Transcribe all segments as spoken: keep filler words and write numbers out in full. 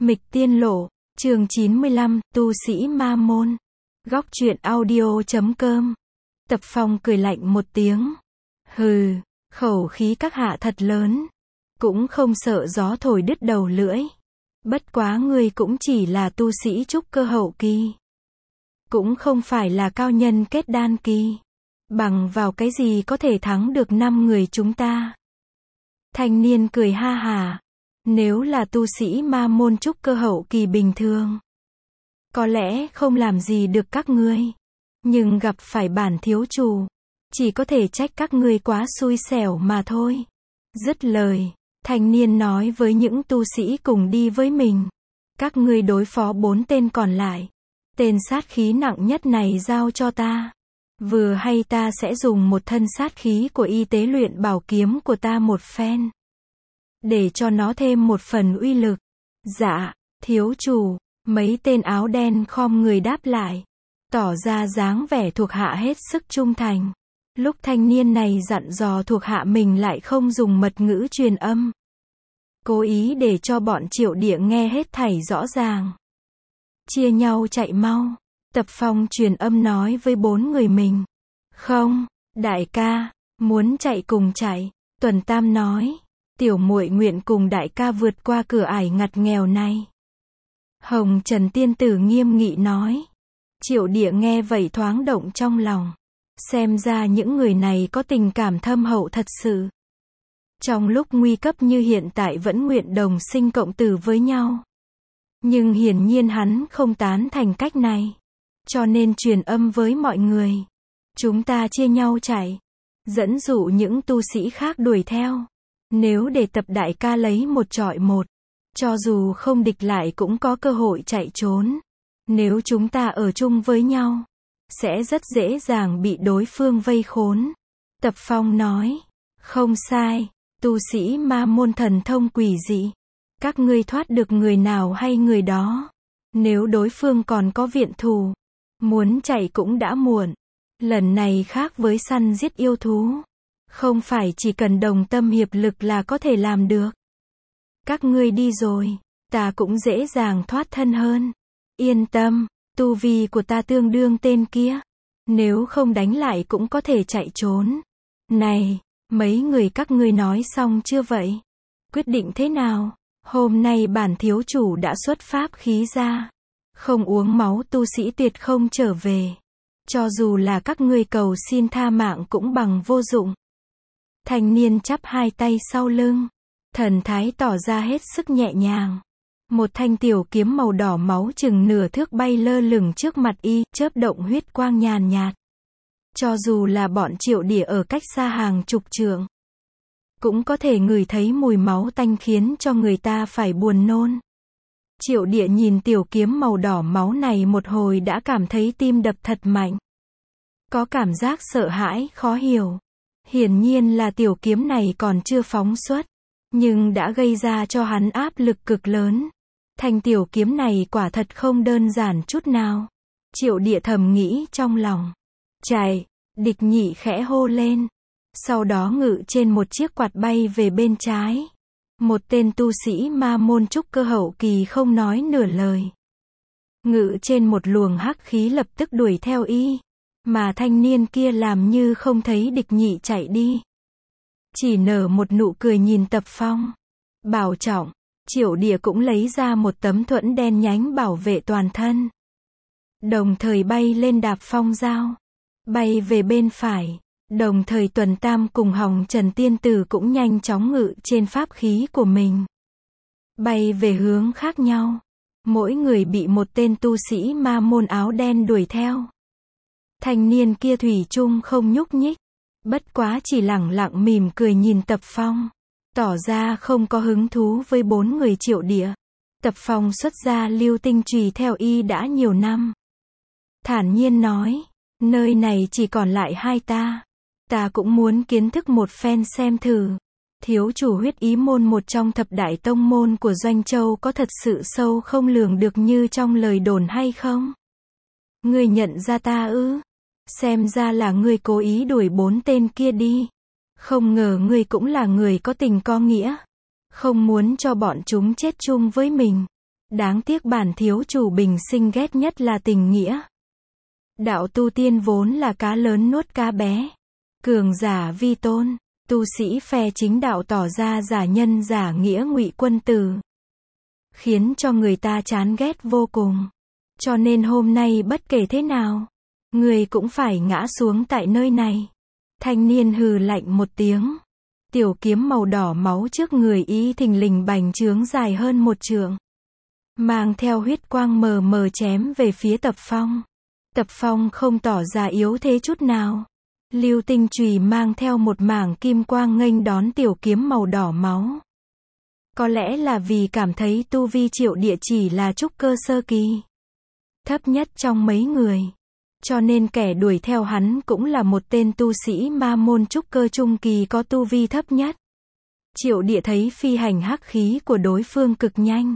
Mịch Tiên Lộ, chương chín mươi lăm, tu sĩ ma môn. Góc truyện audio chấm com. Tập Phong cười lạnh một tiếng. Hừ, khẩu khí các hạ thật lớn. Cũng không sợ gió thổi đứt đầu lưỡi. Bất quá ngươi cũng chỉ là tu sĩ trúc cơ hậu kỳ. Cũng không phải là cao nhân kết đan kỳ. Bằng vào cái gì có thể thắng được năm người chúng ta? Thanh niên cười ha hà. Nếu là tu sĩ ma môn trúc cơ hậu kỳ bình thường, có lẽ không làm gì được các ngươi. Nhưng gặp phải bản thiếu chủ, chỉ có thể trách các ngươi quá xui xẻo mà thôi. Dứt lời, thanh niên nói với những tu sĩ cùng đi với mình. Các ngươi đối phó bốn tên còn lại. Tên sát khí nặng nhất này giao cho ta. Vừa hay ta sẽ dùng một thân sát khí của y tế luyện bảo kiếm của ta một phen. Để cho nó thêm một phần uy lực. Dạ, thiếu chủ. Mấy tên áo đen khom người đáp lại. Tỏ ra dáng vẻ thuộc hạ hết sức trung thành. Lúc thanh niên này dặn dò thuộc hạ mình lại không dùng mật ngữ truyền âm. Cố ý để cho bọn Triệu Địa nghe hết thảy rõ ràng. Chia nhau chạy mau. Tập Phong truyền âm nói với bốn người mình. Không, đại ca, muốn chạy cùng chạy. Tuần Tam nói. Tiểu muội nguyện cùng đại ca vượt qua cửa ải ngặt nghèo này. Hồng Trần Tiên Tử nghiêm nghị nói. Triệu Địa nghe vậy thoáng động trong lòng. Xem ra những người này có tình cảm thâm hậu thật sự. Trong lúc nguy cấp như hiện tại vẫn nguyện đồng sinh cộng tử với nhau. Nhưng hiển nhiên hắn không tán thành cách này. Cho nên truyền âm với mọi người. Chúng ta chia nhau chạy. Dẫn dụ những tu sĩ khác đuổi theo. Nếu để Tập đại ca lấy một chọi một, cho dù không địch lại cũng có cơ hội chạy trốn. Nếu chúng ta ở chung với nhau, sẽ rất dễ dàng bị đối phương vây khốn. Tập Phong nói, không sai, tu sĩ ma môn thần thông quỷ dị. Các ngươi thoát được người nào hay người đó. Nếu đối phương còn có viện thù, muốn chạy cũng đã muộn. Lần này khác với săn giết yêu thú. Không phải chỉ cần đồng tâm hiệp lực là có thể làm được. Các ngươi đi rồi, ta cũng dễ dàng thoát thân hơn. Yên tâm, tu vi của ta tương đương tên kia. Nếu không đánh lại cũng có thể chạy trốn. Này, mấy người các ngươi nói xong chưa vậy? Quyết định thế nào? Hôm nay bản thiếu chủ đã xuất pháp khí ra. Không uống máu tu sĩ tuyệt không trở về. Cho dù là các ngươi cầu xin tha mạng cũng bằng vô dụng. Thanh niên chắp hai tay sau lưng. Thần thái tỏ ra hết sức nhẹ nhàng. Một thanh tiểu kiếm màu đỏ máu chừng nửa thước bay lơ lửng trước mặt y, chớp động huyết quang nhàn nhạt. Cho dù là bọn Triệu Địa ở cách xa hàng chục trượng, cũng có thể ngửi thấy mùi máu tanh khiến cho người ta phải buồn nôn. Triệu Địa nhìn tiểu kiếm màu đỏ máu này một hồi đã cảm thấy tim đập thật mạnh. Có cảm giác sợ hãi, khó hiểu. Hiển nhiên là tiểu kiếm này còn chưa phóng xuất, nhưng đã gây ra cho hắn áp lực cực lớn. Thanh tiểu kiếm này quả thật không đơn giản chút nào. Triệu Địa thầm nghĩ trong lòng. Chạy, địch nhị khẽ hô lên. Sau đó ngự trên một chiếc quạt bay về bên trái. Một tên tu sĩ ma môn trúc cơ hậu kỳ không nói nửa lời. Ngự trên một luồng hắc khí lập tức đuổi theo y. Mà thanh niên kia làm như không thấy địch nhị chạy đi. Chỉ nở một nụ cười nhìn Tập Phong. Bảo trọng. Triệu Địa cũng lấy ra một tấm thuẫn đen nhánh bảo vệ toàn thân. Đồng thời bay lên đạp phong dao. Bay về bên phải. Đồng thời Tuần Tam cùng Hồng Trần Tiên Tử cũng nhanh chóng ngự trên pháp khí của mình. Bay về hướng khác nhau. Mỗi người bị một tên tu sĩ ma môn áo đen đuổi theo. Thanh niên kia thủy chung không nhúc nhích. Bất quá chỉ lẳng lặng mỉm cười nhìn Tập Phong. Tỏ ra không có hứng thú với bốn người Triệu Địa. Tập Phong xuất ra lưu tinh chùy theo y đã nhiều năm. Thản nhiên nói. Nơi này chỉ còn lại hai ta. Ta cũng muốn kiến thức một phen xem thử. Thiếu chủ Huyết Ý môn một trong thập đại tông môn của Doanh Châu có thật sự sâu không lường được như trong lời đồn hay không? Ngươi nhận ra ta ư? Xem ra là ngươi cố ý đuổi bốn tên kia đi. Không ngờ ngươi cũng là người có tình có nghĩa. Không muốn cho bọn chúng chết chung với mình. Đáng tiếc bản thiếu chủ bình sinh ghét nhất là tình nghĩa. Đạo tu tiên vốn là cá lớn nuốt cá bé. Cường giả vi tôn, tu sĩ phe chính đạo tỏ ra giả nhân giả nghĩa ngụy quân tử. Khiến cho người ta chán ghét vô cùng. Cho nên hôm nay bất kể thế nào, người cũng phải ngã xuống tại nơi này. Thanh niên hừ lạnh một tiếng. Tiểu kiếm màu đỏ máu trước người ý thình lình bành trướng dài hơn một trượng. Mang theo huyết quang mờ mờ chém về phía Tập Phong. Tập Phong không tỏ ra yếu thế chút nào. Lưu tinh chùy mang theo một mảng kim quang nghênh đón tiểu kiếm màu đỏ máu. Có lẽ là vì cảm thấy tu vi Triệu Địa chỉ là trúc cơ sơ kỳ. Thấp nhất trong mấy người. Cho nên kẻ đuổi theo hắn cũng là một tên tu sĩ ma môn trúc cơ trung kỳ có tu vi thấp nhất. Triệu Địa thấy phi hành hắc khí của đối phương cực nhanh.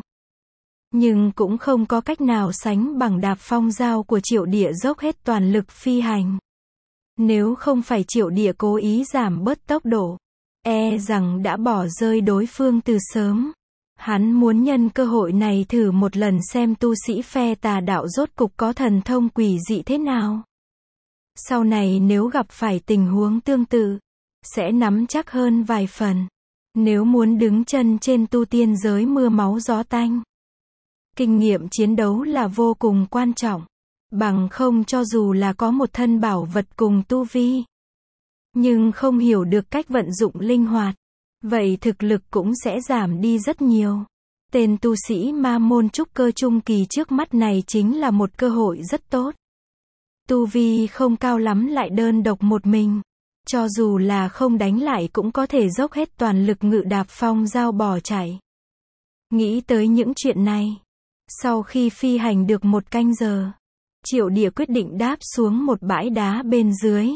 Nhưng cũng không có cách nào sánh bằng đạp phong dao của Triệu Địa dốc hết toàn lực phi hành. Nếu không phải Triệu Địa cố ý giảm bớt tốc độ, e rằng đã bỏ rơi đối phương từ sớm. Hắn muốn nhân cơ hội này thử một lần xem tu sĩ phe tà đạo rốt cục có thần thông quỷ dị thế nào. Sau này nếu gặp phải tình huống tương tự, sẽ nắm chắc hơn vài phần. Nếu muốn đứng chân trên tu tiên giới mưa máu gió tanh, kinh nghiệm chiến đấu là vô cùng quan trọng. Bằng không cho dù là có một thân bảo vật cùng tu vi, nhưng không hiểu được cách vận dụng linh hoạt, vậy thực lực cũng sẽ giảm đi rất nhiều. Tên tu sĩ ma môn trúc cơ trung kỳ trước mắt này chính là một cơ hội rất tốt. Tu vi không cao lắm lại đơn độc một mình. Cho dù là không đánh lại cũng có thể dốc hết toàn lực ngự đạp phong dao bỏ chạy. Nghĩ tới những chuyện này. Sau khi phi hành được một canh giờ, Triệu Địa quyết định đáp xuống một bãi đá bên dưới.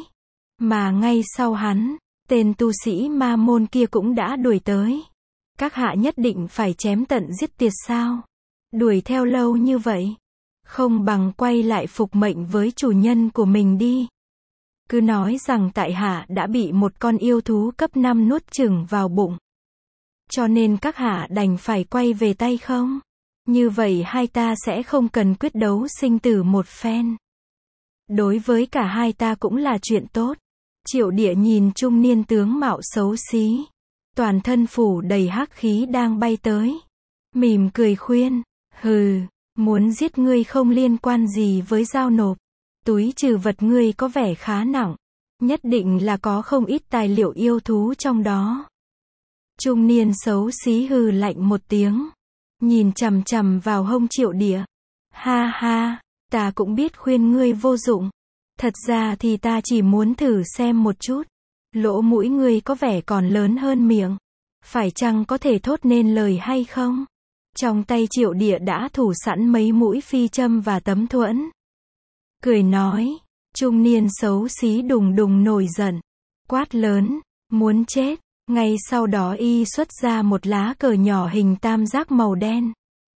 Mà ngay sau hắn, tên tu sĩ ma môn kia cũng đã đuổi tới. Các hạ nhất định phải chém tận giết tiệt sao? Đuổi theo lâu như vậy, không bằng quay lại phục mệnh với chủ nhân của mình đi. Cứ nói rằng tại hạ đã bị một con yêu thú cấp năm nuốt chửng vào bụng. Cho nên các hạ đành phải quay về tay không? Như vậy hai ta sẽ không cần quyết đấu sinh tử một phen. Đối với cả hai ta cũng là chuyện tốt. Triệu Địa nhìn trung niên tướng mạo xấu xí, toàn thân phủ đầy hắc khí đang bay tới. Mỉm cười khuyên, hừ, muốn giết ngươi không liên quan gì với giao nộp. Túi trừ vật ngươi có vẻ khá nặng, nhất định là có không ít tài liệu yêu thú trong đó. Trung niên xấu xí hừ lạnh một tiếng, nhìn chằm chằm vào hông Triệu Địa. Ha ha, ta cũng biết khuyên ngươi vô dụng. Thật ra thì ta chỉ muốn thử xem một chút. Lỗ mũi ngươi có vẻ còn lớn hơn miệng. Phải chăng có thể thốt nên lời hay không? Trong tay Triệu Địa đã thủ sẵn mấy mũi phi châm và tấm thuẫn. Cười nói, trung niên xấu xí đùng đùng nổi giận. Quát lớn, muốn chết. Ngay sau đó y xuất ra một lá cờ nhỏ hình tam giác màu đen.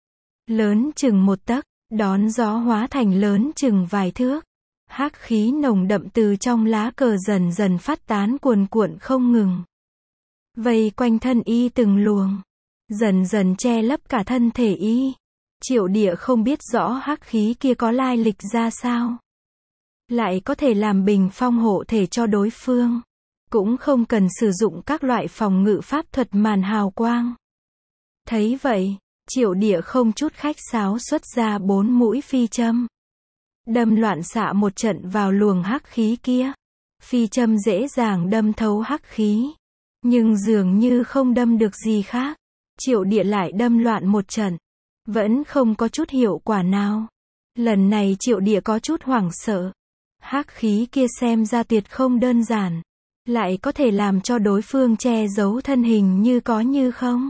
Lớn chừng một tấc, đón gió hóa thành lớn chừng vài thước. Hắc khí nồng đậm từ trong lá cờ dần dần phát tán cuồn cuộn không ngừng. Vây quanh thân y từng luồng, dần dần che lấp cả thân thể y. Triệu Địa không biết rõ hắc khí kia có lai lịch ra sao. Lại có thể làm bình phong hộ thể cho đối phương. Cũng không cần sử dụng các loại phòng ngự pháp thuật màn hào quang. Thấy vậy, Triệu Địa không chút khách sáo xuất ra bốn mũi phi châm. Đâm loạn xạ một trận vào luồng hắc khí kia. Phi châm dễ dàng đâm thấu hắc khí. Nhưng dường như không đâm được gì khác. Triệu Địa lại đâm loạn một trận. Vẫn không có chút hiệu quả nào. Lần này Triệu Địa có chút hoảng sợ. Hắc khí kia xem ra tuyệt không đơn giản. Lại có thể làm cho đối phương che giấu thân hình như có như không.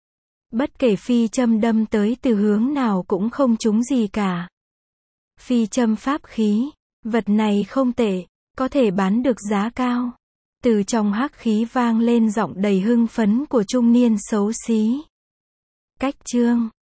Bất kể phi châm đâm tới từ hướng nào cũng không trúng gì cả. Phi châm pháp khí, vật này không tệ, có thể bán được giá cao. Từ trong hắc khí vang lên giọng đầy hưng phấn của trung niên xấu xí. Cách chương